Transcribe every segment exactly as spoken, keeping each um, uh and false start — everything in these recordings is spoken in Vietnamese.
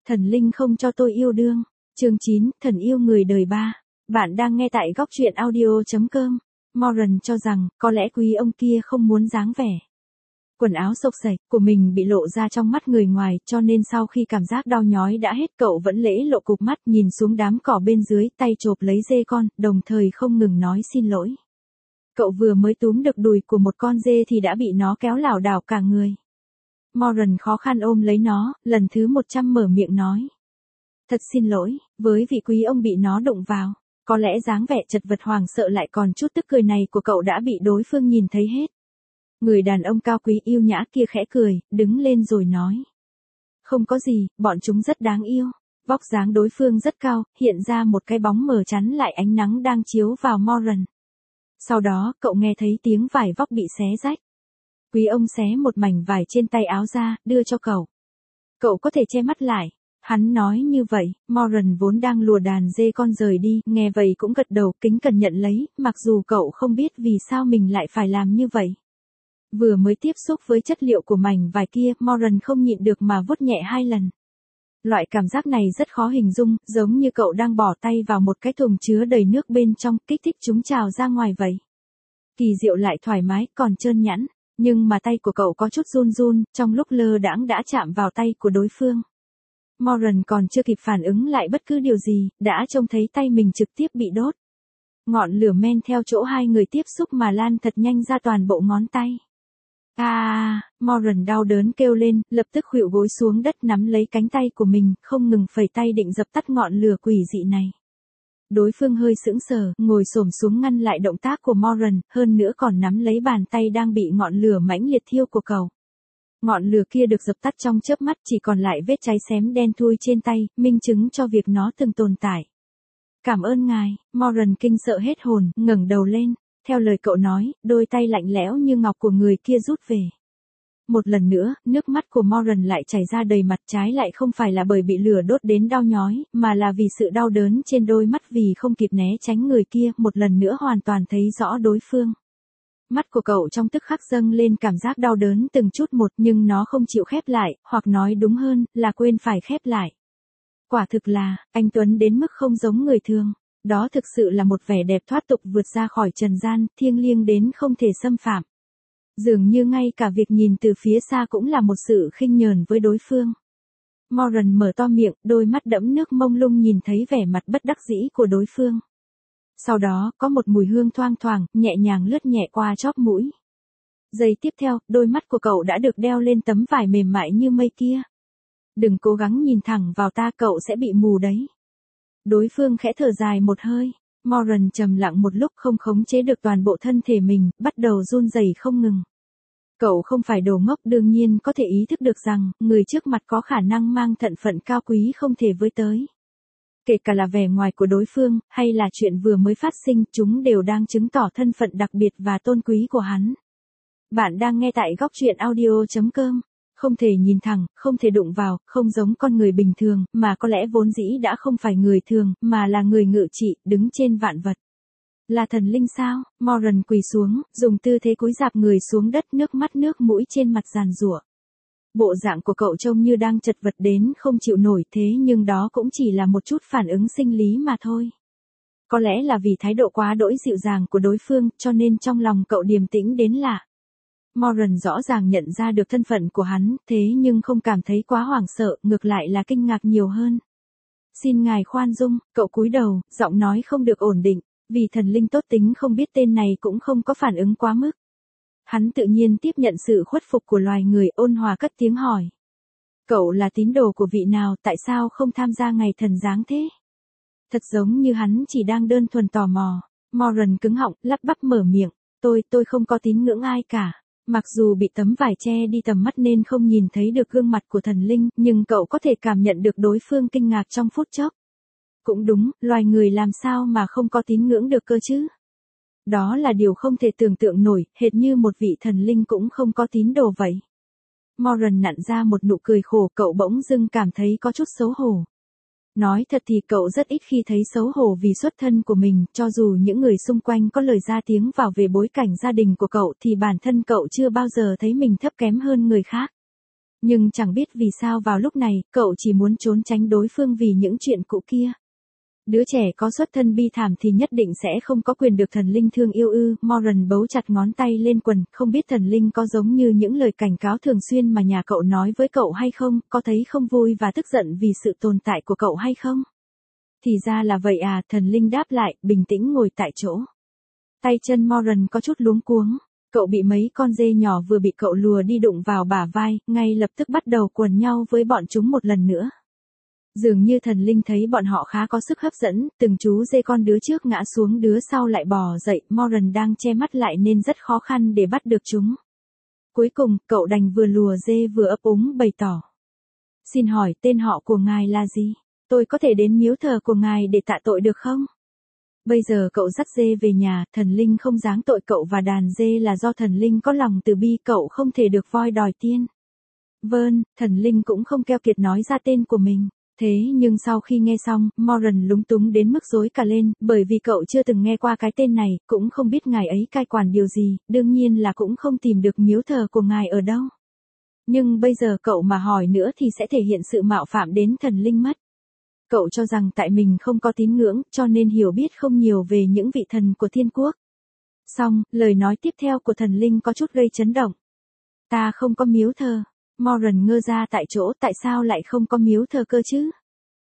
Thần linh không cho tôi yêu đương. Chương chín, thần yêu người đời ba. Bạn đang nghe tại góc truyện audio chấm com. Moran cho rằng, có lẽ quý ông kia không muốn dáng vẻ quần áo xộc xệch của mình bị lộ ra trong mắt người ngoài, cho nên sau khi cảm giác đau nhói đã hết, cậu vẫn lễ lộ cụp mắt nhìn xuống đám cỏ bên dưới, tay chộp lấy dê con, đồng thời không ngừng nói xin lỗi. Cậu vừa mới túm được đùi của một con dê thì đã bị nó kéo lảo đảo cả người. Moran khó khăn ôm lấy nó, lần thứ một trăm mở miệng nói. Thật xin lỗi, với vị quý ông bị nó đụng vào. Có lẽ dáng vẻ chật vật hoảng sợ lại còn chút tức cười này của cậu đã bị đối phương nhìn thấy hết. Người đàn ông cao quý yêu nhã kia khẽ cười, đứng lên rồi nói. Không có gì, bọn chúng rất đáng yêu. Vóc dáng đối phương rất cao, hiện ra một cái bóng mờ chắn lại ánh nắng đang chiếu vào Moran. Sau đó, cậu nghe thấy tiếng vải vóc bị xé rách. Quý ông xé một mảnh vải trên tay áo ra, đưa cho cậu. Cậu có thể che mắt lại. Hắn nói như vậy, Moran vốn đang lùa đàn dê con rời đi, nghe vậy cũng gật đầu, kính cẩn nhận lấy, mặc dù cậu không biết vì sao mình lại phải làm như vậy. Vừa mới tiếp xúc với chất liệu của mảnh vải kia, Moran không nhịn được mà vuốt nhẹ hai lần. Loại cảm giác này rất khó hình dung, giống như cậu đang bỏ tay vào một cái thùng chứa đầy nước bên trong, kích thích chúng trào ra ngoài vậy. Kỳ diệu lại thoải mái, còn trơn nhẵn, nhưng mà tay của cậu có chút run run, trong lúc lơ đãng đã chạm vào tay của đối phương. Moran còn chưa kịp phản ứng lại bất cứ điều gì, đã trông thấy tay mình trực tiếp bị đốt. Ngọn lửa men theo chỗ hai người tiếp xúc mà lan thật nhanh ra toàn bộ ngón tay. À, Moran đau đớn kêu lên, lập tức khuỵu gối xuống đất nắm lấy cánh tay của mình, không ngừng phẩy tay định dập tắt ngọn lửa quỷ dị này. Đối phương hơi sững sờ, ngồi xổm xuống ngăn lại động tác của Moran, hơn nữa còn nắm lấy bàn tay đang bị ngọn lửa mãnh liệt thiêu của cậu. Ngọn lửa kia được dập tắt trong chớp mắt, chỉ còn lại vết cháy xém đen thui trên tay, minh chứng cho việc nó từng tồn tại. Cảm ơn ngài, Moran kinh sợ hết hồn, ngẩng đầu lên. Theo lời cậu nói, đôi tay lạnh lẽo như ngọc của người kia rút về. Một lần nữa, nước mắt của Moran lại chảy ra đầy mặt, trái lại không phải là bởi bị lửa đốt đến đau nhói, mà là vì sự đau đớn trên đôi mắt vì không kịp né tránh người kia, một lần nữa hoàn toàn thấy rõ đối phương. Mắt của cậu trong tức khắc dâng lên cảm giác đau đớn từng chút một, nhưng nó không chịu khép lại, hoặc nói đúng hơn, là quên phải khép lại. Quả thực là, anh Tuấn đến mức không giống người thường. Đó thực sự là một vẻ đẹp thoát tục vượt ra khỏi trần gian, thiêng liêng đến không thể xâm phạm. Dường như ngay cả việc nhìn từ phía xa cũng là một sự khinh nhờn với đối phương. Moran mở to miệng, đôi mắt đẫm nước mông lung nhìn thấy vẻ mặt bất đắc dĩ của đối phương. Sau đó, có một mùi hương thoang thoảng, nhẹ nhàng lướt nhẹ qua chóp mũi. Giây tiếp theo, đôi mắt của cậu đã được đeo lên tấm vải mềm mại như mây kia. Đừng cố gắng nhìn thẳng vào ta, cậu sẽ bị mù đấy. Đối phương khẽ thở dài một hơi, Moran trầm lặng một lúc không khống chế được toàn bộ thân thể mình, bắt đầu run rẩy không ngừng. Cậu không phải đồ ngốc, đương nhiên có thể ý thức được rằng, người trước mặt có khả năng mang thân phận cao quý không thể với tới. Kể cả là vẻ ngoài của đối phương, hay là chuyện vừa mới phát sinh, chúng đều đang chứng tỏ thân phận đặc biệt và tôn quý của hắn. Bạn đang nghe tại góc truyện audio chấm com. Không thể nhìn thẳng, không thể đụng vào, không giống con người bình thường, mà có lẽ vốn dĩ đã không phải người thường, mà là người ngự trị, đứng trên vạn vật. Là thần linh sao? Moran quỳ xuống, dùng tư thế cúi rạp người xuống đất, nước mắt nước mũi trên mặt giàn giụa. Bộ dạng của cậu trông như đang chật vật đến không chịu nổi, thế nhưng đó cũng chỉ là một chút phản ứng sinh lý mà thôi. Có lẽ là vì thái độ quá đỗi dịu dàng của đối phương, cho nên trong lòng cậu điềm tĩnh đến lạ. Moran rõ ràng nhận ra được thân phận của hắn, thế nhưng không cảm thấy quá hoảng sợ, ngược lại là kinh ngạc nhiều hơn. Xin ngài khoan dung, cậu cúi đầu, giọng nói không được ổn định, vì thần linh tốt tính không biết tên này cũng không có phản ứng quá mức. Hắn tự nhiên tiếp nhận sự khuất phục của loài người, ôn hòa cất tiếng hỏi. Cậu là tín đồ của vị nào, tại sao không tham gia ngày thần giáng thế? Thật giống như hắn chỉ đang đơn thuần tò mò. Moran cứng họng, lắp bắp mở miệng. Tôi, tôi không có tín ngưỡng ai cả. Mặc dù bị tấm vải che đi tầm mắt nên không nhìn thấy được gương mặt của thần linh, nhưng cậu có thể cảm nhận được đối phương kinh ngạc trong phút chốc. Cũng đúng, loài người làm sao mà không có tín ngưỡng được cơ chứ? Đó là điều không thể tưởng tượng nổi, hệt như một vị thần linh cũng không có tín đồ vậy. Moran nặn ra một nụ cười khổ, cậu bỗng dưng cảm thấy có chút xấu hổ. Nói thật thì cậu rất ít khi thấy xấu hổ vì xuất thân của mình, cho dù những người xung quanh có lời ra tiếng vào về bối cảnh gia đình của cậu thì bản thân cậu chưa bao giờ thấy mình thấp kém hơn người khác. Nhưng chẳng biết vì sao vào lúc này, cậu chỉ muốn trốn tránh đối phương vì những chuyện cũ kia. Đứa trẻ có xuất thân bi thảm thì nhất định sẽ không có quyền được thần linh thương yêu ư. Moran bấu chặt ngón tay lên quần, không biết thần linh có giống như những lời cảnh cáo thường xuyên mà nhà cậu nói với cậu hay không, có thấy không vui và tức giận vì sự tồn tại của cậu hay không? Thì ra là vậy à, thần linh đáp lại, bình tĩnh ngồi tại chỗ. Tay chân Moran có chút luống cuống. Cậu bị mấy con dê nhỏ vừa bị cậu lùa đi đụng vào bả vai, ngay lập tức bắt đầu quần nhau với bọn chúng một lần nữa. Dường như thần linh thấy bọn họ khá có sức hấp dẫn, từng chú dê con đứa trước ngã xuống đứa sau lại bò dậy, Moran đang che mắt lại nên rất khó khăn để bắt được chúng. Cuối cùng, cậu đành vừa lùa dê vừa ấp úng bày tỏ. Xin hỏi tên họ của ngài là gì? Tôi có thể đến miếu thờ của ngài để tạ tội được không? Bây giờ cậu dắt dê về nhà, thần linh không giáng tội cậu và đàn dê là do thần linh có lòng từ bi, cậu không thể được voi đòi tiên. Vâng, thần linh cũng không keo kiệt nói ra tên của mình. Thế nhưng sau khi nghe xong, Moran lúng túng đến mức rối cả lên, bởi vì cậu chưa từng nghe qua cái tên này, cũng không biết ngài ấy cai quản điều gì, đương nhiên là cũng không tìm được miếu thờ của ngài ở đâu. Nhưng bây giờ cậu mà hỏi nữa thì sẽ thể hiện sự mạo phạm đến thần linh mất. Cậu cho rằng tại mình không có tín ngưỡng, cho nên hiểu biết không nhiều về những vị thần của thiên quốc. Xong, lời nói tiếp theo của thần linh có chút gây chấn động. Ta không có miếu thờ. Moran ngơ ra tại chỗ, tại sao lại không có miếu thờ cơ chứ?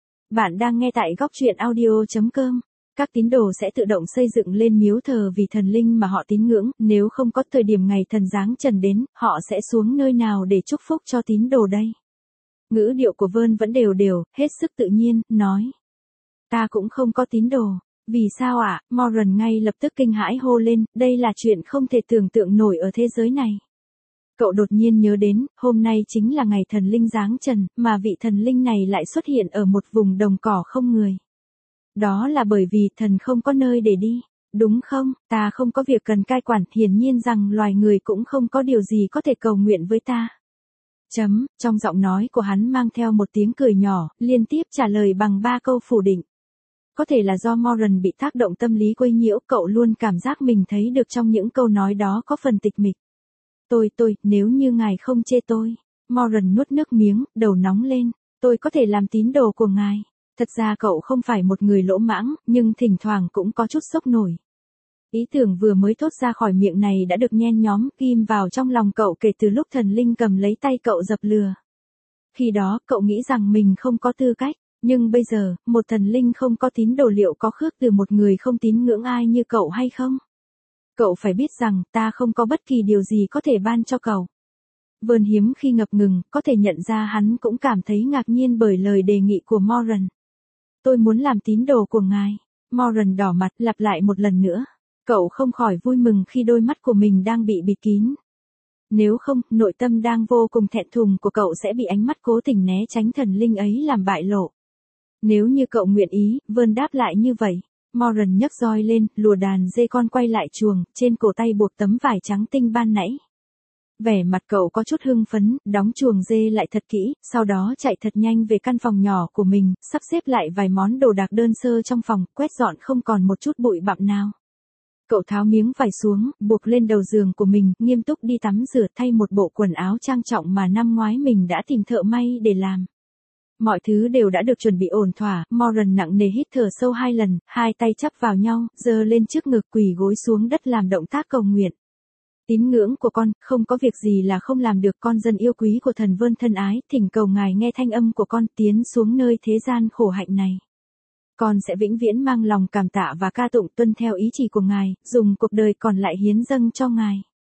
Bạn đang nghe tại góc truyện audio chấm com. Các tín đồ sẽ tự động xây dựng lên miếu thờ vì thần linh mà họ tín ngưỡng, nếu không có thời điểm ngày thần giáng trần đến, họ sẽ xuống nơi nào để chúc phúc cho tín đồ đây? Ngữ điệu của Vern vẫn đều đều, hết sức tự nhiên, nói. Ta cũng không có tín đồ. Vì sao ạ? À? Moran ngay lập tức kinh hãi hô lên, đây là chuyện không thể tưởng tượng nổi ở thế giới này. Cậu đột nhiên nhớ đến, hôm nay chính là ngày thần linh giáng trần, mà vị thần linh này lại xuất hiện ở một vùng đồng cỏ không người. Đó là bởi vì thần không có nơi để đi, đúng không? Ta không có việc cần cai quản, hiển nhiên rằng loài người cũng không có điều gì có thể cầu nguyện với ta. Chấm, trong giọng nói của hắn mang theo một tiếng cười nhỏ, liên tiếp trả lời bằng ba câu phủ định. Có thể là do Moran bị tác động tâm lý quấy nhiễu, cậu luôn cảm giác mình thấy được trong những câu nói đó có phần tịch mịch. Tôi, tôi, nếu như ngài không chê tôi. Moran nuốt nước miếng, đầu nóng lên. Tôi có thể làm tín đồ của ngài. Thật ra cậu không phải một người lỗ mãng, nhưng thỉnh thoảng cũng có chút sốc nổi. Ý tưởng vừa mới thốt ra khỏi miệng này đã được nhen nhóm, ghim vào trong lòng cậu kể từ lúc thần linh cầm lấy tay cậu dập lừa. Khi đó, cậu nghĩ rằng mình không có tư cách. Nhưng bây giờ, một thần linh không có tín đồ liệu có khước từ một người không tín ngưỡng ai như cậu hay không? Cậu phải biết rằng, ta không có bất kỳ điều gì có thể ban cho cậu. Vern hiếm khi ngập ngừng, có thể nhận ra hắn cũng cảm thấy ngạc nhiên bởi lời đề nghị của Moran. Tôi muốn làm tín đồ của ngài. Moran đỏ mặt, lặp lại một lần nữa. Cậu không khỏi vui mừng khi đôi mắt của mình đang bị bịt kín. Nếu không, nội tâm đang vô cùng thẹn thùng của cậu sẽ bị ánh mắt cố tình né tránh thần linh ấy làm bại lộ. Nếu như cậu nguyện ý, Vern đáp lại như vậy. Moran nhấc roi lên, lùa đàn dê con quay lại chuồng, trên cổ tay buộc tấm vải trắng tinh ban nãy. Vẻ mặt cậu có chút hưng phấn, đóng chuồng dê lại thật kỹ, sau đó chạy thật nhanh về căn phòng nhỏ của mình, sắp xếp lại vài món đồ đạc đơn sơ trong phòng, quét dọn không còn một chút bụi bặm nào. Cậu tháo miếng vải xuống, buộc lên đầu giường của mình, nghiêm túc đi tắm rửa thay một bộ quần áo trang trọng mà năm ngoái mình đã tìm thợ may để làm. Mọi thứ đều đã được chuẩn bị ổn thỏa, Moran nặng nề hít thở sâu hai lần, hai tay chắp vào nhau, giơ lên trước ngực quỳ gối xuống đất làm động tác cầu nguyện. Tín ngưỡng của con, không có việc gì là không làm được, con dân yêu quý của thần Vern thân ái, thỉnh cầu ngài nghe thanh âm của con tiến xuống nơi thế gian khổ hạnh này. Con sẽ vĩnh viễn mang lòng cảm tạ và ca tụng tuân theo ý chỉ của ngài, dùng cuộc đời còn lại hiến dâng cho ngài.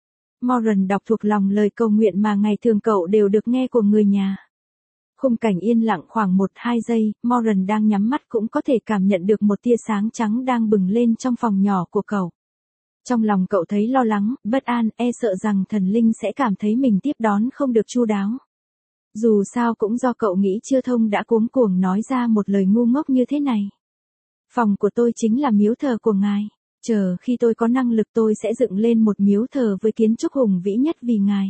Moran đọc thuộc lòng lời cầu nguyện mà ngày thường cậu đều được nghe của người nhà. Khung cảnh yên lặng khoảng một hai giây, Moran đang nhắm mắt cũng có thể cảm nhận được một tia sáng trắng đang bừng lên trong phòng nhỏ của cậu. Trong lòng cậu thấy lo lắng, bất an, e sợ rằng thần linh sẽ cảm thấy mình tiếp đón không được chu đáo. Dù sao cũng do cậu nghĩ chưa thông đã cuống cuồng nói ra một lời ngu ngốc như thế này. Phòng của tôi chính là miếu thờ của ngài. Chờ khi tôi có năng lực tôi sẽ dựng lên một miếu thờ với kiến trúc hùng vĩ nhất vì ngài.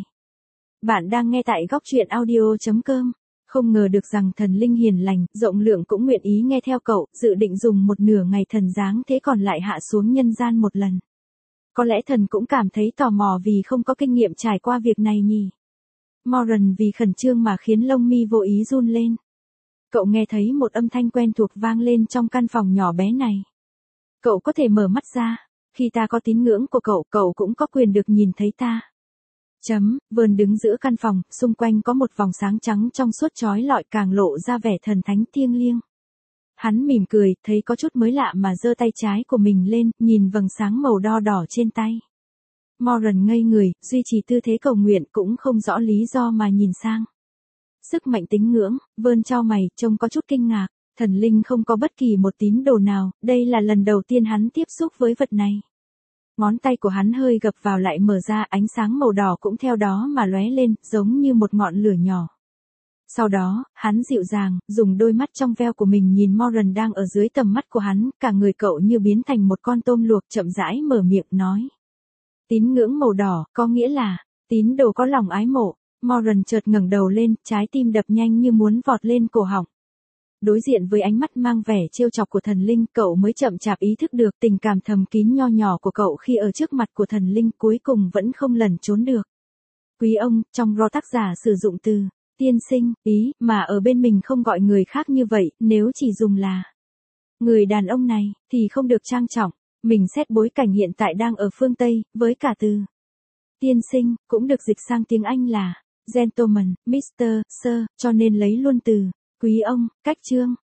Bạn đang nghe tại góc truyện audio chấm com. Không ngờ được rằng thần linh hiền lành, rộng lượng cũng nguyện ý nghe theo cậu, dự định dùng một nửa ngày thần giáng thế còn lại hạ xuống nhân gian một lần. Có lẽ thần cũng cảm thấy tò mò vì không có kinh nghiệm trải qua việc này nhỉ. Moran vì khẩn trương mà khiến lông mi vô ý run lên. Cậu nghe thấy một âm thanh quen thuộc vang lên trong căn phòng nhỏ bé này. Cậu có thể mở mắt ra. Khi ta có tín ngưỡng của cậu, cậu cũng có quyền được nhìn thấy ta. Chấm, Vern đứng giữa căn phòng, xung quanh có một vòng sáng trắng trong suốt chói lọi càng lộ ra vẻ thần thánh thiêng liêng. Hắn mỉm cười, thấy có chút mới lạ mà giơ tay trái của mình lên, nhìn vầng sáng màu đo đỏ trên tay. Moran ngây người, duy trì tư thế cầu nguyện cũng không rõ lý do mà nhìn sang. Sức mạnh tín ngưỡng, Vern chau mày, trông có chút kinh ngạc. Thần linh không có bất kỳ một tín đồ nào, đây là lần đầu tiên hắn tiếp xúc với vật này. Ngón tay của hắn hơi gập vào lại mở ra, ánh sáng màu đỏ cũng theo đó mà lóe lên, giống như một ngọn lửa nhỏ. Sau đó, hắn dịu dàng, dùng đôi mắt trong veo của mình nhìn Moran đang ở dưới tầm mắt của hắn, cả người cậu như biến thành một con tôm luộc, chậm rãi mở miệng nói. Tín ngưỡng màu đỏ, có nghĩa là, tín đồ có lòng ái mộ. Moran chợt ngẩng đầu lên, trái tim đập nhanh như muốn vọt lên cổ họng. Đối diện với ánh mắt mang vẻ trêu chọc của thần linh, cậu mới chậm chạp ý thức được tình cảm thầm kín nho nhỏ của cậu khi ở trước mặt của thần linh cuối cùng vẫn không lẩn trốn được. Quý ông, trong ro tác giả sử dụng từ tiên sinh, ý, mà ở bên mình không gọi người khác như vậy, nếu chỉ dùng là người đàn ông này, thì không được trang trọng. Mình xét bối cảnh hiện tại đang ở phương Tây, với cả từ tiên sinh, cũng được dịch sang tiếng Anh là gentleman, mister, sir, cho nên lấy luôn từ quý ông, cách chương.